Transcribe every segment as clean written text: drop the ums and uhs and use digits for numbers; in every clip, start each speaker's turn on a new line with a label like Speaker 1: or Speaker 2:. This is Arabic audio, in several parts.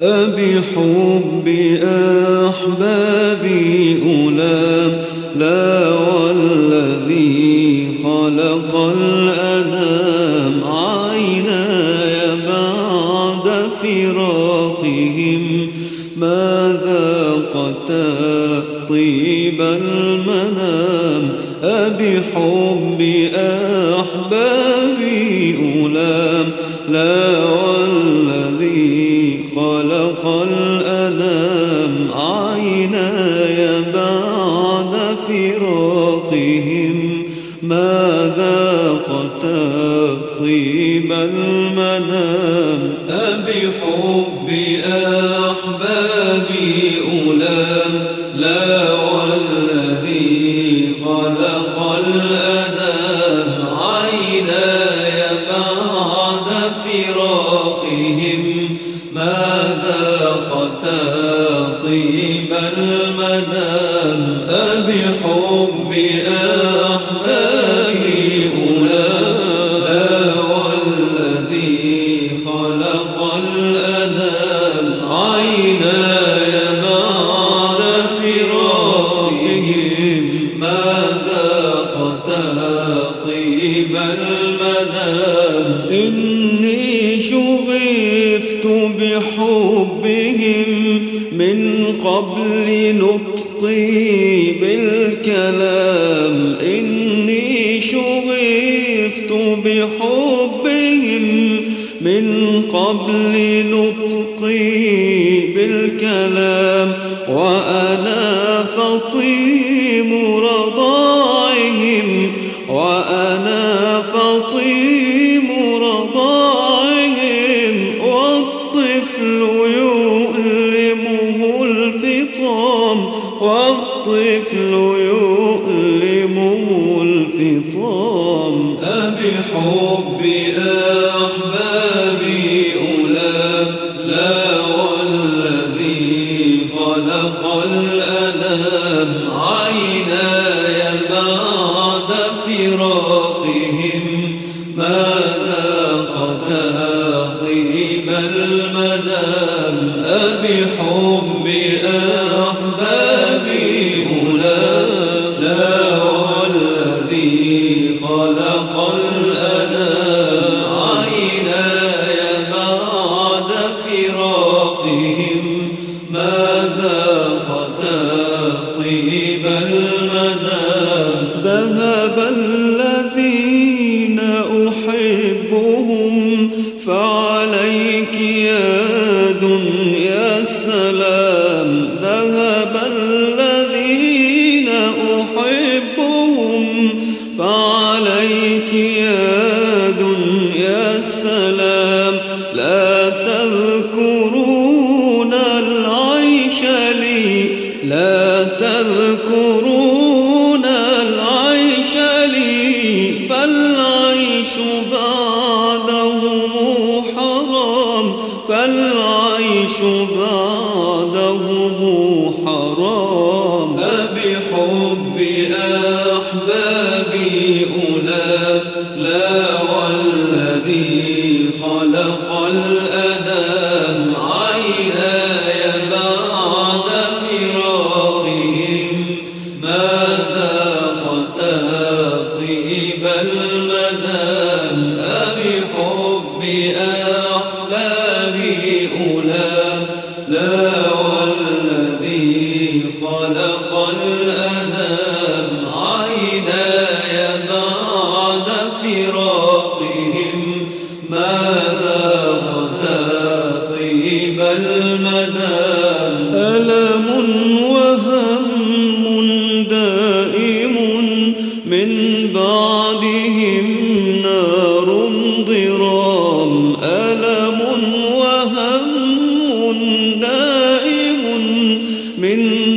Speaker 1: أبحب أحبابي أولام لا والذي خلق الأنام عيناي بعد فراقهم ما ذاقتا طيب المنام أبحب أحبابي أولام لا والذي خلق الأنام عيناي بعد فراقهم ما ذاقتا طيب المنام أبحب أحبابي أولام لا والذي خلق الأنام عيناي بعد فراقهم ما ذاقتا طيب المنام أبحب أحبابي أولام لا والذي خلق الأنام عيناي بعد فراقهم ما ذاقتا طيب المنام إني شغفت بحبهم من قبل نطقي بالكلام إني شغفت بحبهم من قبل نطقي بالكلام وأنا فطيم رضاعهم وأنا فطيم رضاعهم والطفل يؤلمه الفطام والطفل يؤلمه الفطام أبحب أحبابي أولام لا والذي خلق الأنام عيناي بعد فراقهم ما ذاقتا طيب المنام أبحب أحبابي أولام لا والذي خلق الأنام عيناي بعد فراقهم ما ذاقتا طيب المنام ذهب الذين أحبهم فعليك يا دنيا السلام ذهب الذين أحبهم فعليك يا دنيا السلام لا تذكرون العيش لي لا تذكرون العيش لي فالعيش بعدهم حرام فالعيش بعدهم حرام أبحب أحبابي أولام لا والذي خلق الأنام عيناي بعد فراقهم ما ذاقتا طيب المنام أبحب أحبابي أولام لا والذي خلق الأنام عيناي بعد فراقهم ما ذاقتا طيب المنام ألم وهم دائم من بعدهم نار ضرام ألم وهم دائم من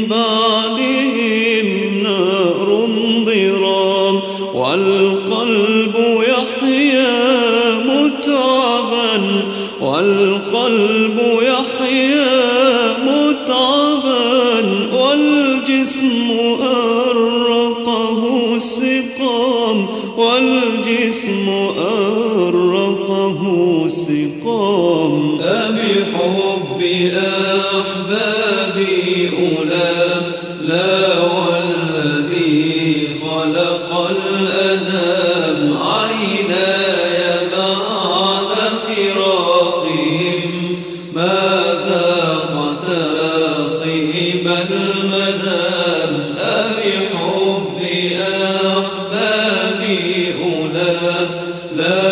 Speaker 1: بعدهم نار ضرام والقلب يحيا متعبا والقلب يحيا متعبا والجسم أرقه السقام والجسم أرقه السقام أبحب أحبابي أولام لا والذي خلق الأنام عيناي بعد فراقهم ما ذاقتا طيب المنام أبحب أحبابي أولام لا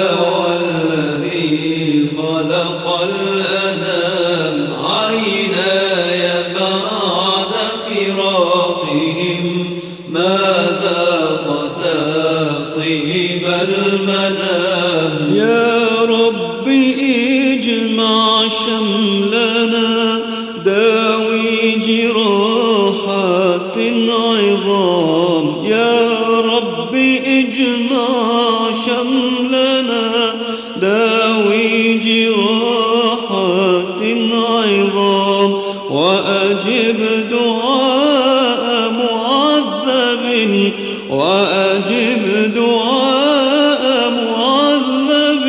Speaker 1: والذي خلق الأنام عيناي بعد فراقهم ما ذاقتا طيب المنام يا رب اجمع شملنا داوي جراحات عظام يا رب اجمع شملنا داوي جراحات عظام وأجب دعاء معذب وأجب دعاء معذب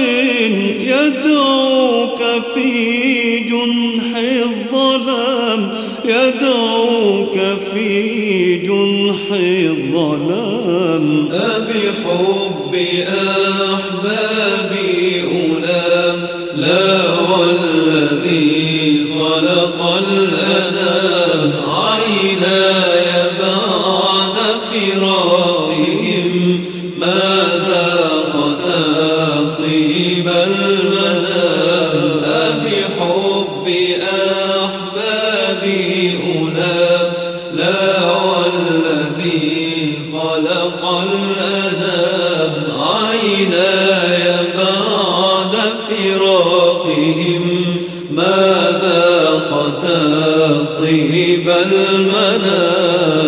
Speaker 1: يدعوك في جنح الظلام يدعوك في جنح الظلام أبحب أحبابي أولام لا والذي خلق الأنام عيناي بعد فراقهم ما ذاقتا طيب المنام أبحب أحبابي أولام لا والذي خلق الأنام عيناي بعد فراقهم ما ذاقتا طيب المنام